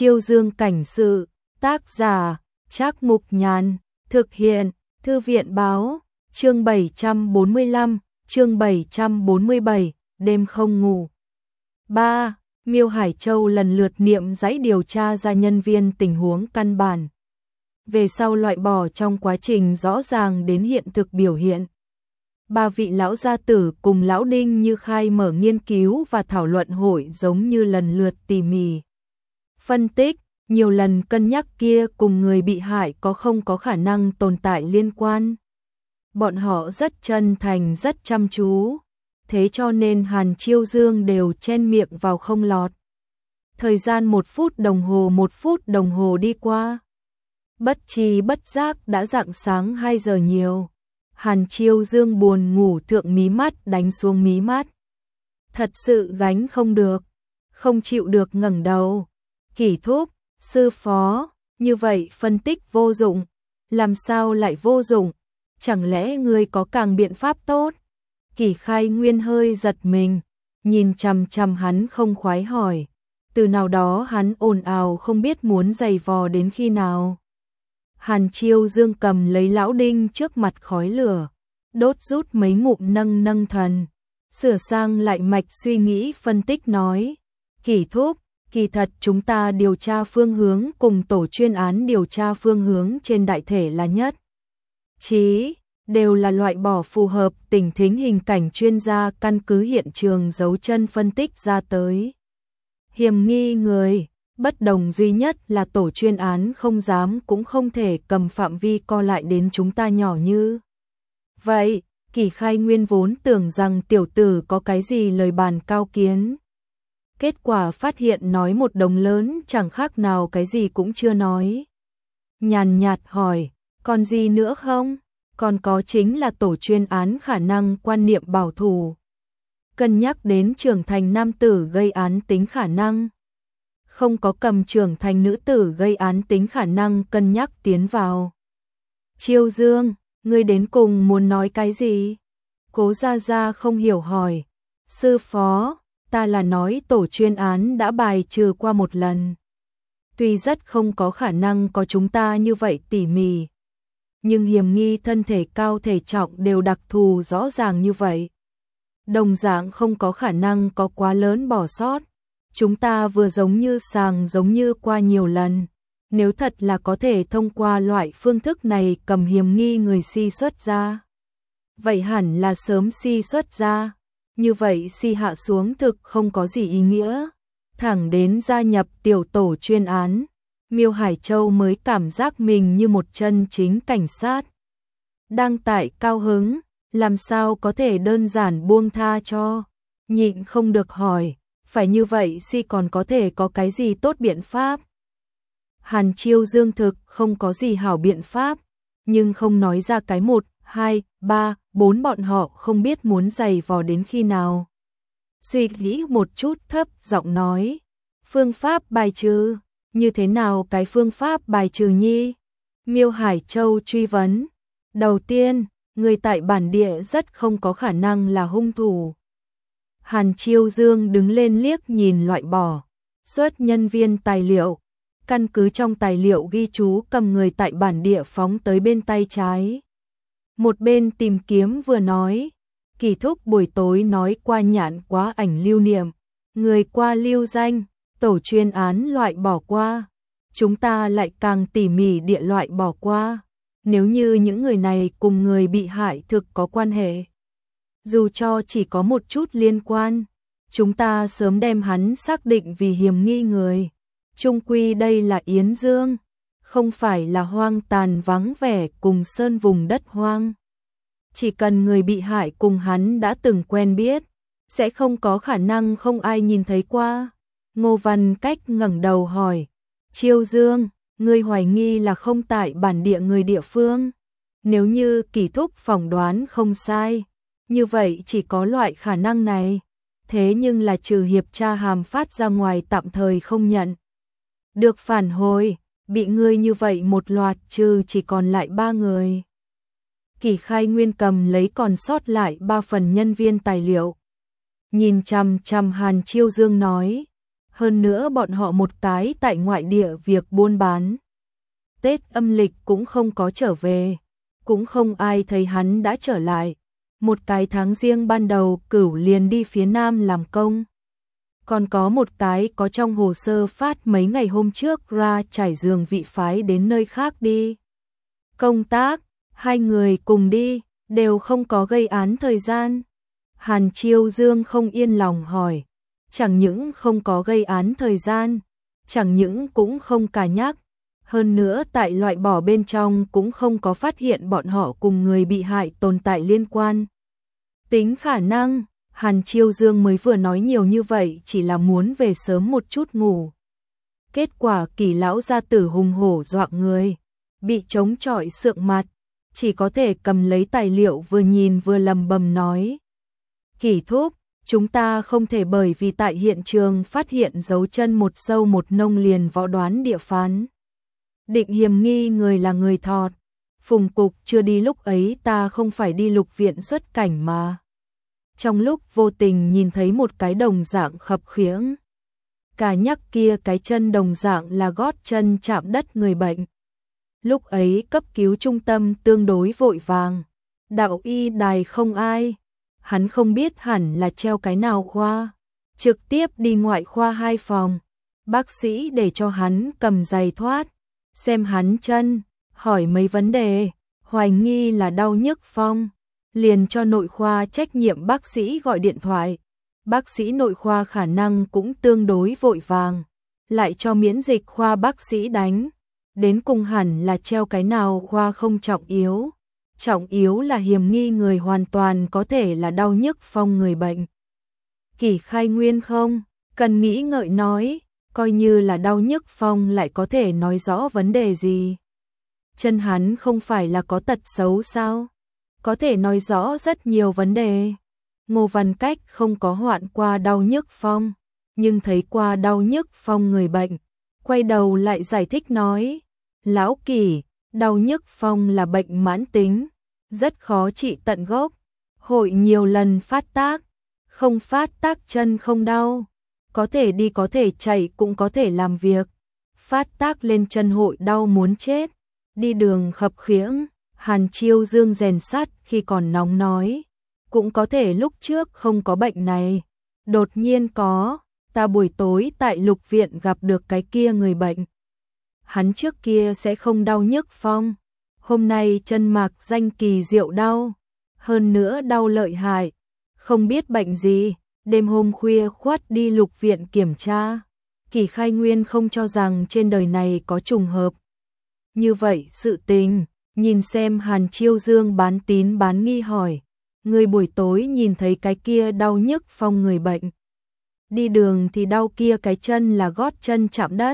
Chiêu Dương cảnh sự, tác giả, Trác Mục Nhàn, thực hiện, Thư viện báo, chương 745, chương 747, đêm không ngủ. 3. Miêu Hải Châu lần lượt niệm dãy điều tra ra nhân viên tình huống căn bản. Về sau loại bỏ trong quá trình rõ ràng đến hiện thực biểu hiện. Ba vị lão gia tử cùng lão Đinh Như khai mở nghiên cứu và thảo luận hội giống như lần lượt tỉ mỉ phân tích, nhiều lần cân nhắc kia cùng người bị hại có không có khả năng tồn tại liên quan. Bọn họ rất chân thành rất chăm chú, thế cho nên Hàn Chiêu Dương đều chen miệng vào không lọt. Thời gian 1 phút đồng hồ đi qua. Bất tri bất giác đã rạng sáng 2 giờ nhiều. Hàn Chiêu Dương buồn ngủ thượng mí mắt đánh xuống mí mắt. Thật sự gánh không được, không chịu được ngẩng đầu. Kỷ thúc, sư phó, như vậy phân tích vô dụng, làm sao lại vô dụng, chẳng lẽ ngươi có càng biện pháp tốt? Kỷ Khai Nguyên hơi giật mình, nhìn chằm chằm hắn không khoái hỏi, từ nào đó hắn ồn ào không biết muốn giày vò đến khi nào. Hàn Chiêu Dương cầm lấy lão Đinh trước mặt khói lửa, đốt rút mấy ngụm nâng thần, sửa sang lại mạch suy nghĩ phân tích nói, Kỷ thúc, kỳ thật chúng ta điều tra phương hướng cùng tổ chuyên án điều tra phương hướng trên đại thể là nhất trí, đều là loại bỏ phù hợp tình thính hình cảnh chuyên gia căn cứ hiện trường dấu chân phân tích ra tới. Hiểm nghi người, bất đồng duy nhất là tổ chuyên án không dám cũng không thể cầm phạm vi co lại đến chúng ta nhỏ như vậy. Kỷ Khai Nguyên vốn tưởng rằng tiểu tử có cái gì lời bàn cao kiến. Kết quả phát hiện nói một đồng lớn chẳng khác nào cái gì cũng chưa nói. Nhàn nhạt hỏi, còn gì nữa không? Còn có chính là tổ chuyên án khả năng quan niệm bảo thủ. Cân nhắc đến trưởng thành nam tử gây án tính khả năng. Không có cầm trưởng thành nữ tử gây án tính khả năng cân nhắc tiến vào. Chiêu Dương, ngươi đến cùng muốn nói cái gì? Cố Gia Gia không hiểu hỏi. Sư phó, ta là nói tổ chuyên án đã bài trừ qua một lần. Tuy rất không có khả năng có chúng ta như vậy tỉ mỉ, nhưng hiểm nghi thân thể cao thể trọng đều đặc thù rõ ràng như vậy. Đồng dạng không có khả năng có quá lớn bỏ sót. Chúng ta vừa giống như sàng giống như qua nhiều lần. Nếu thật là có thể thông qua loại phương thức này cầm hiểm nghi người si xuất ra, vậy hẳn là sớm si xuất ra. Như vậy si hạ xuống thực không có gì ý nghĩa. Thẳng đến gia nhập tiểu tổ chuyên án, Miêu Hải Châu mới cảm giác mình như một chân chính cảnh sát. Đang tại cao hứng, làm sao có thể đơn giản buông tha cho. Nhịn không được hỏi, phải như vậy si còn có thể có cái gì tốt biện pháp? Hàn Chiêu Dương thực không có gì hảo biện pháp, nhưng không nói ra cái 1, 2, 3, 4 bọn họ không biết muốn giày vò đến khi nào. Suy nghĩ một chút thấp giọng nói, phương pháp bài trừ, như thế nào cái phương pháp bài trừ nhi? Miêu Hải Châu truy vấn, đầu tiên, người tại bản địa rất không có khả năng là hung thủ. Hàn Chiêu Dương đứng lên liếc nhìn loại bỏ, xuất nhân viên tài liệu, căn cứ trong tài liệu ghi chú cầm người tại bản địa phóng tới bên tay trái. Một bên tìm kiếm vừa nói, Kỳ thúc buổi tối nói qua nhãn quá ảnh lưu niệm, người qua lưu danh, tổ chuyên án loại bỏ qua, chúng ta lại càng tỉ mỉ địa loại bỏ qua. Nếu như những người này cùng người bị hại thực có quan hệ, dù cho chỉ có một chút liên quan, chúng ta sớm đem hắn xác định vì hiểm nghi người. Chung quy đây là Yến Dương, không phải là hoang tàn vắng vẻ cùng sơn vùng đất hoang. Chỉ cần người bị hại cùng hắn đã từng quen biết, sẽ không có khả năng không ai nhìn thấy qua. Ngô Văn Cách ngẩng đầu hỏi, Chiêu Dương, ngươi hoài nghi là không tại bản địa người địa phương. Nếu như Kỳ thúc phỏng đoán không sai, như vậy chỉ có loại khả năng này. Thế nhưng là trừ hiệp tra hàm phát ra ngoài tạm thời không nhận được phản hồi, bị ngươi như vậy một loạt trừ chỉ còn lại 3 người. Kỷ Khai Nguyên cầm lấy còn sót lại 3 phần nhân viên tài liệu. Nhìn chằm chằm Hàn Chiêu Dương nói, hơn nữa bọn họ một cái tại ngoại địa việc buôn bán. Tết âm lịch cũng không có trở về, cũng không ai thấy hắn đã trở lại. Một cái tháng riêng ban đầu Cửu liền đi phía Nam làm công. Còn có một cái có trong hồ sơ phát mấy ngày hôm trước ra trải giường vị phái đến nơi khác đi. Công tác, hai người cùng đi, đều không có gây án thời gian. Hàn Chiêu Dương không yên lòng hỏi, chẳng những không có gây án thời gian, chẳng những cũng không cà nhắc, hơn nữa tại loại bỏ bên trong cũng không có phát hiện bọn họ cùng người bị hại tồn tại liên quan. Tính khả năng, Hàn Chiêu Dương mới vừa nói nhiều như vậy chỉ là muốn về sớm một chút ngủ. Kết quả Kỳ lão gia tử hùng hổ dọa người, bị chống chọi sượng mặt, chỉ có thể cầm lấy tài liệu vừa nhìn vừa lầm bầm nói. Kỳ thúc, chúng ta không thể bởi vì tại hiện trường phát hiện dấu chân một sâu một nông liền võ đoán địa phán. Định hiểm nghi người là người thọt. Phùng cục chưa đi lúc ấy ta không phải đi lục viện xuất cảnh mà. Trong lúc vô tình nhìn thấy một cái đồng dạng khập khiễng. Cả nhắc kia cái chân đồng dạng là gót chân chạm đất người bệnh. Lúc ấy cấp cứu trung tâm tương đối vội vàng. Đạo y đài không ai. Hắn không biết hẳn là treo cái nào khoa. Trực tiếp đi ngoại khoa 2 phòng. Bác sĩ để cho hắn cầm giày thoát. Xem hắn chân, hỏi mấy vấn đề, hoài nghi là đau nhức phong. Liền cho nội khoa trách nhiệm bác sĩ gọi điện thoại. Bác sĩ nội khoa khả năng cũng tương đối vội vàng. Lại cho miễn dịch khoa bác sĩ đánh. Đến cùng hẳn là treo cái nào khoa không trọng yếu. Trọng yếu là hiểm nghi người hoàn toàn có thể là đau nhức phong người bệnh. Kỷ Khai Nguyên không, cần nghĩ ngợi nói, coi như là đau nhức phong lại có thể nói rõ vấn đề gì. Chân hắn không phải là có tật xấu sao? Có thể nói rõ rất nhiều vấn đề. Ngô Văn Cách không có hoạn qua đau nhức phong, nhưng thấy qua đau nhức phong người bệnh. Quay đầu lại giải thích nói, Lão Kỷ, đau nhức phong là bệnh mãn tính, rất khó trị tận gốc, hội nhiều lần phát tác, không phát tác chân không đau, có thể đi có thể chạy cũng có thể làm việc, phát tác lên chân hội đau muốn chết, đi đường khập khiễng. Hàn Chiêu Dương rèn sắt khi còn nóng nói, cũng có thể lúc trước không có bệnh này, đột nhiên có, ta buổi tối tại lục viện gặp được cái kia người bệnh. Hắn trước kia sẽ không đau nhức phong, hôm nay chân mạc danh kỳ diệu đau, hơn nữa đau lợi hại, không biết bệnh gì, đêm hôm khuya khoắt đi lục viện kiểm tra. Kỷ Khai Nguyên không cho rằng trên đời này có trùng hợp. Như vậy sự tình, nhìn xem Hàn Chiêu Dương bán tín bán nghi hỏi, người buổi tối nhìn thấy cái kia đau nhức phong người bệnh. Đi đường thì đau kia cái chân là gót chân chạm đất.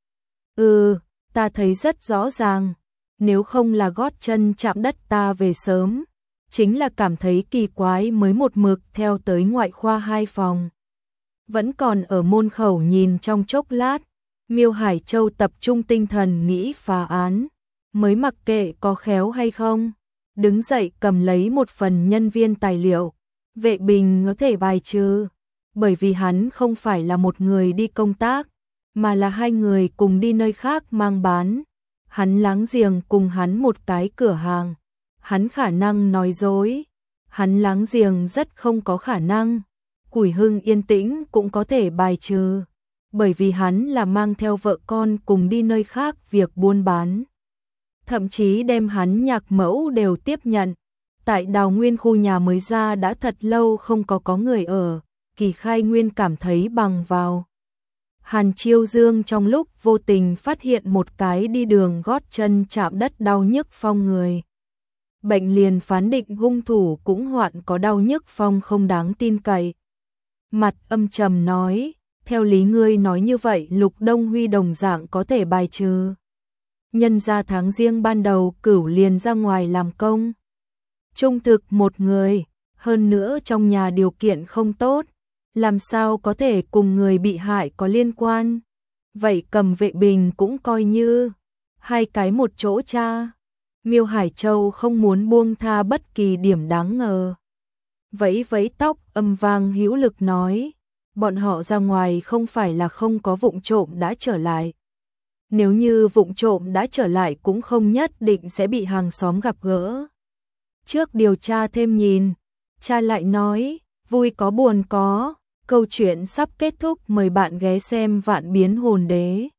Ta thấy rất rõ ràng, nếu không là gót chân chạm đất ta về sớm, chính là cảm thấy kỳ quái mới một mực theo tới ngoại khoa 2 phòng. Vẫn còn ở môn khẩu nhìn trong chốc lát, Miêu Hải Châu tập trung tinh thần nghĩ phá án, mới mặc kệ có khéo hay không, đứng dậy cầm lấy một phần nhân viên tài liệu, Vệ Bình có thể bài trừ, bởi vì hắn không phải là một người đi công tác, mà là 2 người cùng đi nơi khác mang bán, hắn láng giềng cùng hắn một cái cửa hàng, hắn khả năng nói dối, hắn láng giềng rất không có khả năng, Củi Hưng yên tĩnh cũng có thể bài trừ, bởi vì hắn là mang theo vợ con cùng đi nơi khác việc buôn bán. Thậm chí đem hắn nhạc mẫu đều tiếp nhận. Tại Đào Nguyên khu nhà mới ra đã thật lâu không có người ở, Kỷ Khai Nguyên cảm thấy bằng vào. Hàn Chiêu Dương trong lúc vô tình phát hiện một cái đi đường gót chân chạm đất đau nhức phong người. Bệnh liền phán định hung thủ cũng hoạn có đau nhức phong không đáng tin cậy. Mặt âm trầm nói, theo lý ngươi nói như vậy Lục Đông Huy đồng dạng có thể bài trừ. Nhân ra tháng riêng ban đầu Cửu liền ra ngoài làm công. Trung thực một người, hơn nữa trong nhà điều kiện không tốt, làm sao có thể cùng người bị hại có liên quan. Vậy cầm Vệ Bình cũng coi như 2 cái một chỗ cha. Miêu Hải Châu không muốn buông tha bất kỳ điểm đáng ngờ. Vẫy vẫy tóc âm vang hữu lực nói, bọn họ ra ngoài không phải là không có vụng trộm đã trở lại. Nếu như vụng trộm đã trở lại cũng không nhất định sẽ bị hàng xóm gặp gỡ. Trước điều tra thêm nhìn, cha lại nói, vui có buồn có, câu chuyện sắp kết thúc, mời bạn ghé xem Vạn Biến Hồn Đế.